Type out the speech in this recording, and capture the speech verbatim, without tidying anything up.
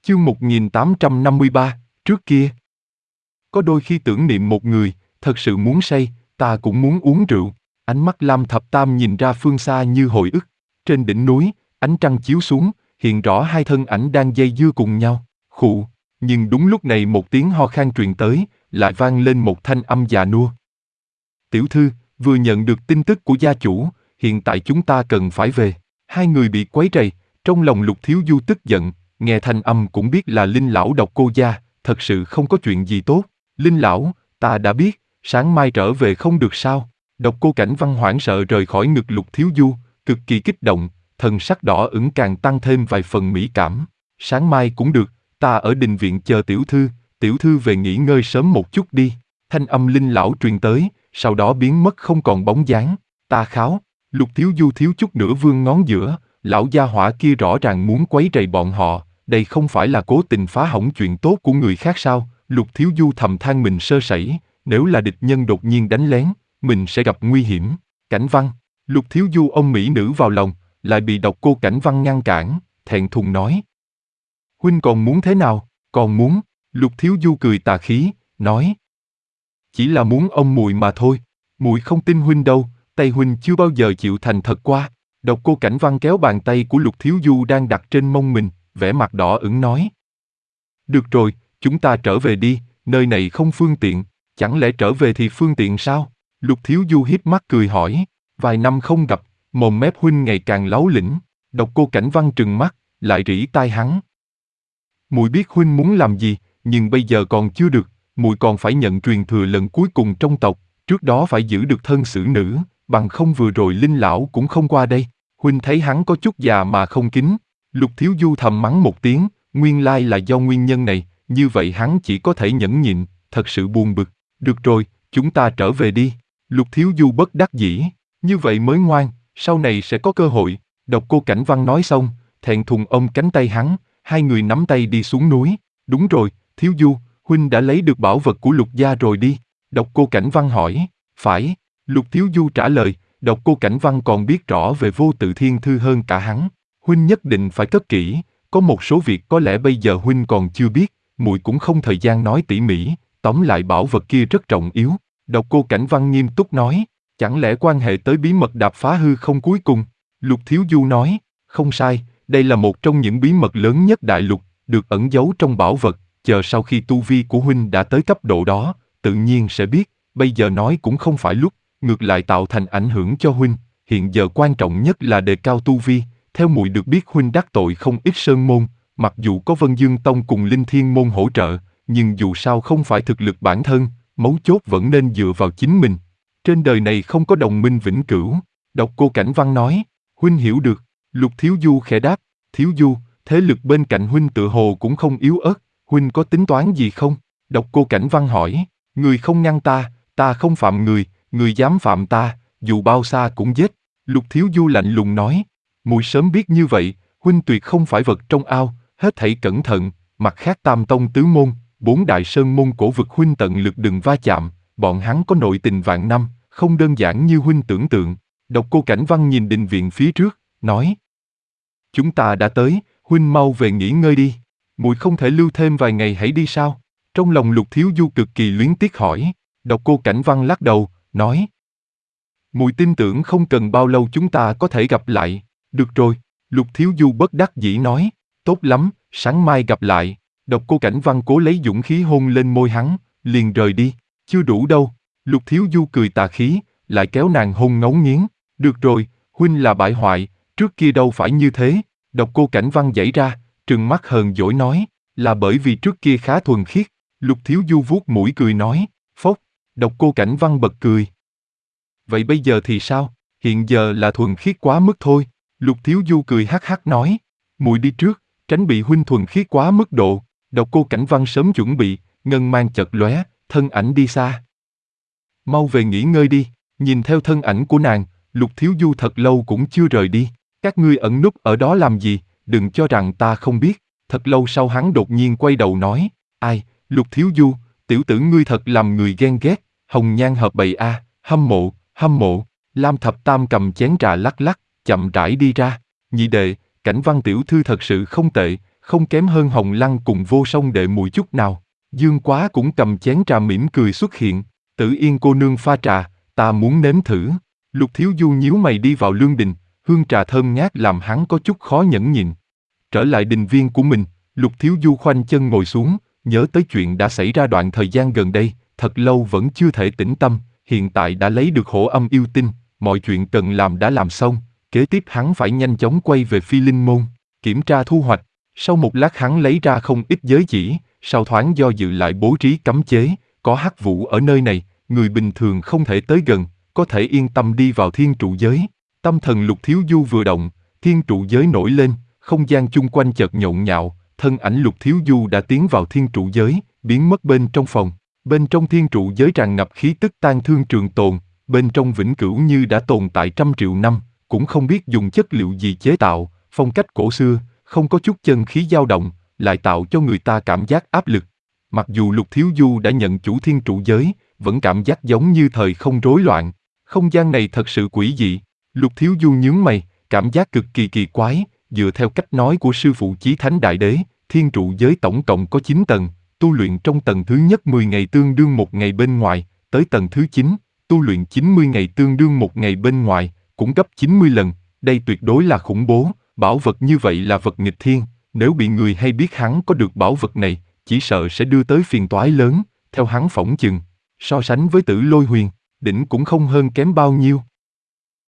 Chương một nghìn tám trăm năm mươi ba, trước kia. Có đôi khi tưởng niệm một người, thật sự muốn say, ta cũng muốn uống rượu. Ánh mắt Lam Thập Tam nhìn ra phương xa như hồi ức. Trên đỉnh núi, ánh trăng chiếu xuống, hiện rõ hai thân ảnh đang dây dưa cùng nhau. Khụ, nhưng đúng lúc này một tiếng ho khan truyền tới, lại vang lên một thanh âm già nua. Tiểu thư, vừa nhận được tin tức của gia chủ, hiện tại chúng ta cần phải về. Hai người bị quấy rầy, trong lòng Lục Thiếu Du tức giận, nghe thanh âm cũng biết là Linh lão Độc Cô gia, thật sự không có chuyện gì tốt. Linh lão, ta đã biết, sáng mai trở về không được sao? Độc Cô Cảnh Văn hoảng sợ rời khỏi ngực Lục Thiếu Du, cực kỳ kích động, thần sắc đỏ ửng càng tăng thêm vài phần mỹ cảm. Sáng mai cũng được, ta ở đình viện chờ tiểu thư, tiểu thư về nghỉ ngơi sớm một chút đi. Thanh âm Linh lão truyền tới, sau đó biến mất không còn bóng dáng. Ta kháo, Lục Thiếu Du thiếu chút nữa vươn ngón giữa, lão gia hỏa kia rõ ràng muốn quấy rầy bọn họ, đây không phải là cố tình phá hỏng chuyện tốt của người khác sao? Lục Thiếu Du thầm than mình sơ sẩy, nếu là địch nhân đột nhiên đánh lén, mình sẽ gặp nguy hiểm. Cảnh Văn, Lục Thiếu Du ôm mỹ nữ vào lòng, lại bị Độc Cô Cảnh Văn ngăn cản, thẹn thùng nói. Huynh còn muốn thế nào? Còn muốn? Lục Thiếu Du cười tà khí, nói. Chỉ là muốn ông muội mà thôi, muội không tin huynh đâu, tay huynh chưa bao giờ chịu thành thật qua. Độc Cô Cảnh Văn kéo bàn tay của Lục Thiếu Du đang đặt trên mông mình, vẻ mặt đỏ ửng nói. Được rồi, chúng ta trở về đi, nơi này không phương tiện, chẳng lẽ trở về thì phương tiện sao? Lục Thiếu Du híp mắt cười hỏi, vài năm không gặp, mồm mép huynh ngày càng láu lĩnh. Độc Cô Cảnh Văn trừng mắt, lại rỉ tai hắn. Muội biết huynh muốn làm gì, nhưng bây giờ còn chưa được, muội còn phải nhận truyền thừa lần cuối cùng trong tộc, trước đó phải giữ được thân xử nữ, bằng không vừa rồi Linh lão cũng không qua đây. Huynh thấy hắn có chút già mà không kính. Lục Thiếu Du thầm mắng một tiếng, nguyên lai là do nguyên nhân này, như vậy hắn chỉ có thể nhẫn nhịn, thật sự buồn bực. Được rồi, chúng ta trở về đi. Lục Thiếu Du bất đắc dĩ, như vậy mới ngoan, sau này sẽ có cơ hội. Độc Cô Cảnh Văn nói xong, thẹn thùng ôm cánh tay hắn, hai người nắm tay đi xuống núi. Đúng rồi, Thiếu Du, huynh đã lấy được bảo vật của Lục gia rồi đi. Độc Cô Cảnh Văn hỏi. Phải. Lục Thiếu Du trả lời. Độc Cô Cảnh Văn còn biết rõ về Vô Tự Thiên Thư hơn cả hắn. Huynh nhất định phải cất kỹ, có một số việc có lẽ bây giờ huynh còn chưa biết, muội cũng không thời gian nói tỉ mỉ, tóm lại bảo vật kia rất trọng yếu. Độc Cô Cảnh Văn nghiêm túc nói, chẳng lẽ quan hệ tới bí mật đạp phá hư không cuối cùng? Lục Thiếu Du nói, không sai, đây là một trong những bí mật lớn nhất đại lục, được ẩn giấu trong bảo vật, chờ sau khi tu vi của huynh đã tới cấp độ đó, tự nhiên sẽ biết, bây giờ nói cũng không phải lúc, ngược lại tạo thành ảnh hưởng cho huynh, hiện giờ quan trọng nhất là đề cao tu vi. Theo muội được biết huynh đắc tội không ít sơn môn, mặc dù có Vân Dương Tông cùng Linh Thiên môn hỗ trợ, nhưng dù sao không phải thực lực bản thân, mấu chốt vẫn nên dựa vào chính mình. Trên đời này không có đồng minh vĩnh cửu. Độc Cô Cảnh Văn nói, huynh hiểu được. Lục Thiếu Du khẽ đáp, Thiếu Du, thế lực bên cạnh huynh tựa hồ cũng không yếu ớt, huynh có tính toán gì không? Độc Cô Cảnh Văn hỏi, người không ngăn ta, ta không phạm người, người dám phạm ta, dù bao xa cũng giết. Lục Thiếu Du lạnh lùng nói, muội sớm biết như vậy, huynh tuyệt không phải vật trong ao, hết thảy cẩn thận. Mặt khác Tam Tông tứ môn, bốn đại sơn môn cổ vực huynh tận lực đừng va chạm, bọn hắn có nội tình vạn năm, không đơn giản như huynh tưởng tượng. Độc Cô Cảnh Văn nhìn đình viện phía trước, nói, chúng ta đã tới, huynh mau về nghỉ ngơi đi, muội không thể lưu thêm vài ngày hãy đi sao? Trong lòng Lục Thiếu Du cực kỳ luyến tiếc hỏi. Độc Cô Cảnh Văn lắc đầu, nói, muội tin tưởng không cần bao lâu chúng ta có thể gặp lại. Được rồi, Lục Thiếu Du bất đắc dĩ nói, tốt lắm, sáng mai gặp lại. Độc Cô Cảnh Văn cố lấy dũng khí hôn lên môi hắn, liền rời đi. Chưa đủ đâu. Lục Thiếu Du cười tà khí, lại kéo nàng hôn ngấu nghiến. Được rồi, huynh là bại hoại, trước kia đâu phải như thế. Độc Cô Cảnh Văn giãy ra, trừng mắt hờn dỗi nói, là bởi vì trước kia khá thuần khiết. Lục Thiếu Du vuốt mũi cười nói, phốc. Độc Cô Cảnh Văn bật cười. Vậy bây giờ thì sao? Hiện giờ là thuần khiết quá mức thôi. Lục Thiếu Du cười hắc hắc nói, muội đi trước, tránh bị huynh thuần khiết quá mức độ. Độc Cô Cảnh Văn sớm chuẩn bị, ngân mang chật lóe, thân ảnh đi xa. Mau về nghỉ ngơi đi. Nhìn theo thân ảnh của nàng, Lục Thiếu Du thật lâu cũng chưa rời đi. Các ngươi ẩn núp ở đó làm gì? Đừng cho rằng ta không biết. Thật lâu sau hắn đột nhiên quay đầu nói, ai, Lục Thiếu Du, tiểu tử ngươi thật làm người ghen ghét, hồng nhan hợp bầy a, hâm mộ, hâm mộ. Lam Thập Tam cầm chén trà lắc lắc, chậm rãi đi ra. Nhị đệ, Cảnh Văn tiểu thư thật sự không tệ, không kém hơn Hồng Lăng cùng Vô Song Đệ Muội chút nào. Dương Quá cũng cầm chén trà mỉm cười xuất hiện. Tử Yên cô nương pha trà, ta muốn nếm thử. Lục Thiếu Du nhíu mày đi vào lương đình, hương trà thơm ngát làm hắn có chút khó nhẫn nhịn. Trở lại đình viên của mình, Lục Thiếu Du khoanh chân ngồi xuống, nhớ tới chuyện đã xảy ra đoạn thời gian gần đây, thật lâu vẫn chưa thể tĩnh tâm, hiện tại đã lấy được hổ âm yêu tinh, mọi chuyện cần làm đã làm xong, kế tiếp hắn phải nhanh chóng quay về Phi Linh Môn, kiểm tra thu hoạch. Sau một lát hắn lấy ra không ít giới chỉ, sau thoáng do dự lại bố trí cấm chế, có hắc vũ ở nơi này, người bình thường không thể tới gần, có thể yên tâm đi vào thiên trụ giới. Tâm thần Lục Thiếu Du vừa động, thiên trụ giới nổi lên, không gian chung quanh chợt nhộn nhạo, thân ảnh Lục Thiếu Du đã tiến vào thiên trụ giới, biến mất bên trong phòng. Bên trong thiên trụ giới tràn ngập khí tức tan thương trường tồn, bên trong vĩnh cửu như đã tồn tại trăm triệu năm, cũng không biết dùng chất liệu gì chế tạo, phong cách cổ xưa, không có chút chân khí dao động, lại tạo cho người ta cảm giác áp lực. Mặc dù Lục Thiếu Du đã nhận chủ thiên trụ giới, vẫn cảm giác giống như thời không rối loạn. Không gian này thật sự quỷ dị. Lục Thiếu Du nhướng mày, cảm giác cực kỳ kỳ quái, dựa theo cách nói của sư phụ Chí Thánh Đại Đế, thiên trụ giới tổng cộng có chín tầng, tu luyện trong tầng thứ nhất mười ngày tương đương một ngày bên ngoài, tới tầng thứ chín, tu luyện chín mươi ngày tương đương một ngày bên ngoài, cũng gấp chín mươi lần, đây tuyệt đối là khủng bố, bảo vật như vậy là vật nghịch thiên, nếu bị người hay biết hắn có được bảo vật này, chỉ sợ sẽ đưa tới phiền toái lớn, theo hắn phỏng chừng, so sánh với Tử Lôi Huyền, đỉnh cũng không hơn kém bao nhiêu.